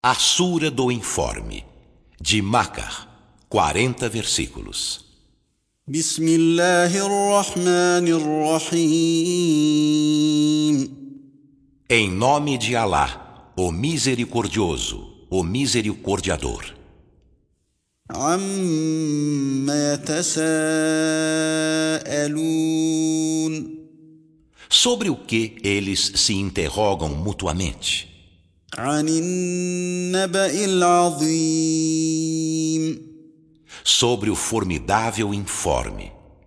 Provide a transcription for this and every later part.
A Sura do Informe, de Macar, 40 versículos. Em nome de Alá, o Misericordioso, o Misericordiador. Sobre o que eles se interrogam mutuamente? Sobre o formidável informe,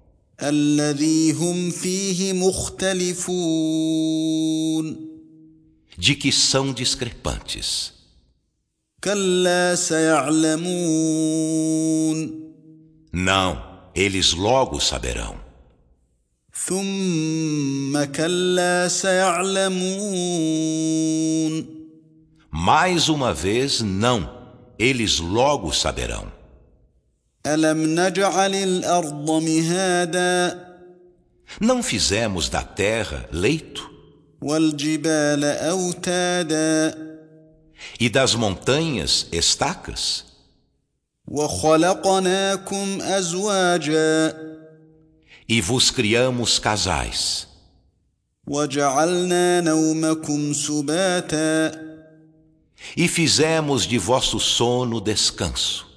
de que são discrepantes. Não, eles logo saberão. Mais uma vez, não, eles logo saberão. Não fizemos da terra leito? E das montanhas estacas? E vos criamos casais. E fizemos de vosso sono descanso.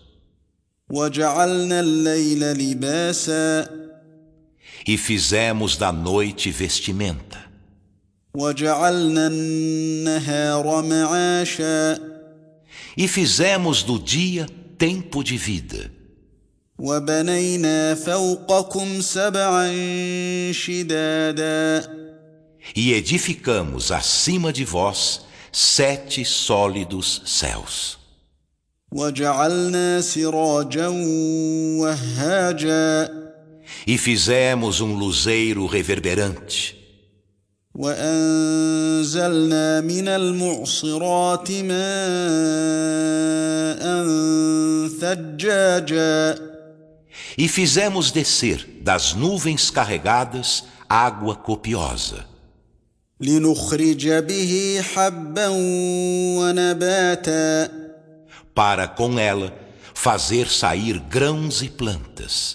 E fizemos da noite vestimenta. E fizemos do dia tempo de vida. E edificamos acima de vós 7 sólidos céus. E fizemos um luzeiro reverberante. E fizemos descer das nuvens carregadas água copiosa, para com ela fazer sair grãos e plantas,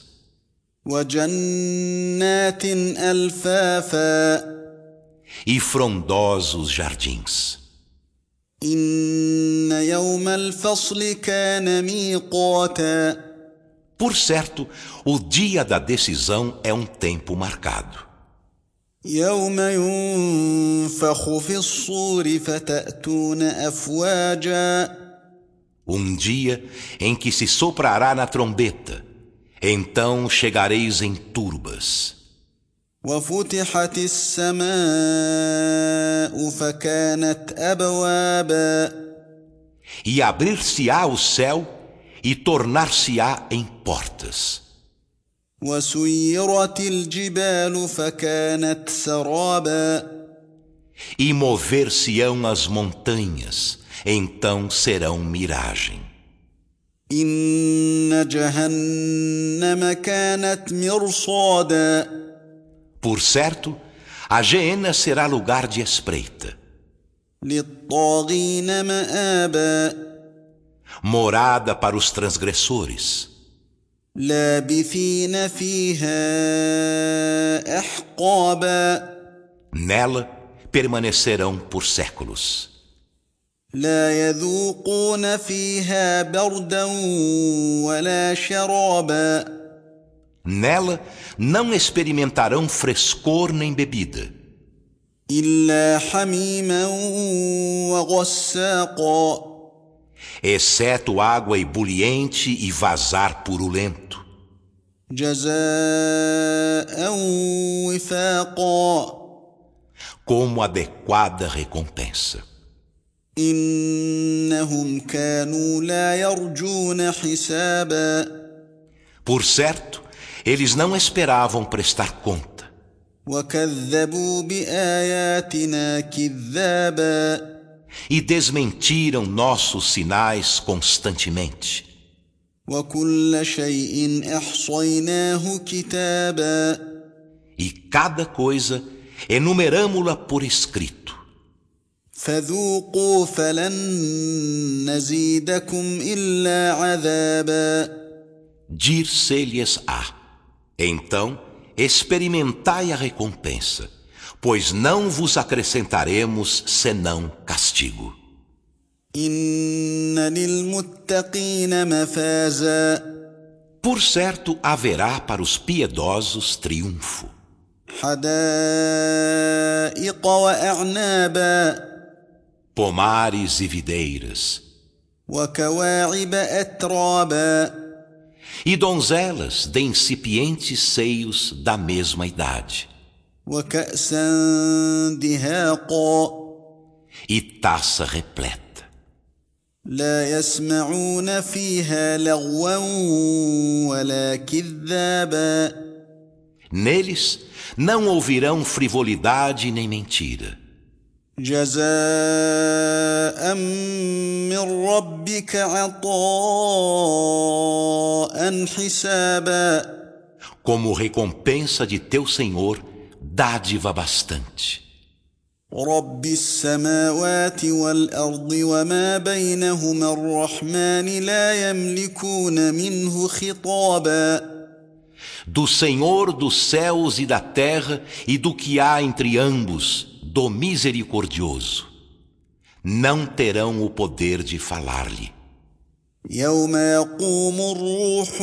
e frondosos jardins. Por certo, o dia da decisão é um tempo marcado. Um dia em que se soprará na trombeta, então chegareis em turbas. E abrir-se-á o céu e tornar-se-á em portas. E mover-se-ão as montanhas, então serão miragem. Por certo, a Geena será lugar de espreita, morada para os transgressores. Nela permanecerão por séculos. Nela não experimentarão frescor nem bebida, exceto água ebuliente e vazar purulento, como adequada recompensa. Por certo, eles não esperavam prestar conta. E desmentiram nossos sinais constantemente. E cada coisa enumeramo-la por escrito. فذوقوا فلن نزيدكم إلا عذابا. Dir-se-lhes-á: então experimentai a recompensa, pois não vos acrescentaremos senão castigo. إن للمتقين مفازا. Por certo haverá para os piedosos triunfo. حدائق وأعنابا. Pomares e videiras, وكواعب أترابا. e donzelas de incipientes seios da mesma idade, وكأسا دهاقا. e taça repleta. لا يسمعون فيها لغوا ولا كذابا. Neles não ouvirão frivolidade nem mentira. جزاء من ربك عطاء حسابا. Como recompensa de teu Senhor, dádiva bastante. رب السماوات والأرض وما بينهما الرحمن لا يملكون منه خطابا. Do Senhor dos céus e da terra e do que há entre ambos, do misericordioso, não terão o poder de falar-lhe. يوم يقوم الروح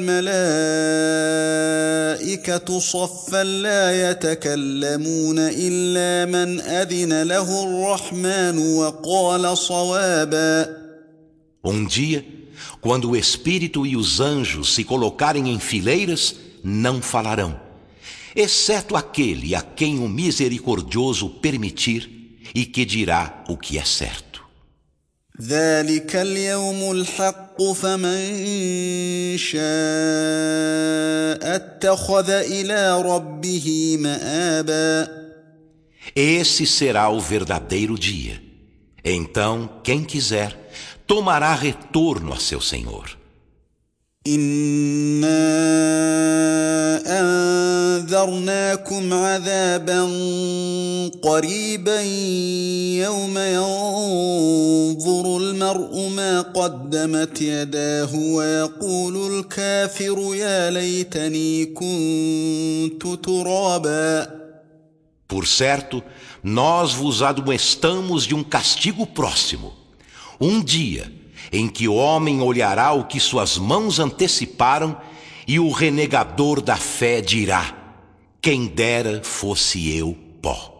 والملائكة صفا لا يتكلمون إلا من أذن له الرحمن وقال صوابا. Dia, quando o Espírito e os anjos se colocarem em fileiras, não falarão, exceto aquele a quem o misericordioso permitir e que dirá o que é certo. ذلك اليوم الحق فمن شاء اتخذ إلى ربه مآبا. Esse será o verdadeiro dia. Então, quem quiser, tomará retorno a seu Senhor. إنا أنذرناكم عذابا قريبا يوم ينظر المرء ما قدمت يداه ويقول الكافر يا ليتني كنت ترابا. Por certo, nós vos admoestamos de um castigo próximo. Dia em que o homem olhará o que suas mãos anteciparam e o renegador da fé dirá: quem dera fosse eu pó.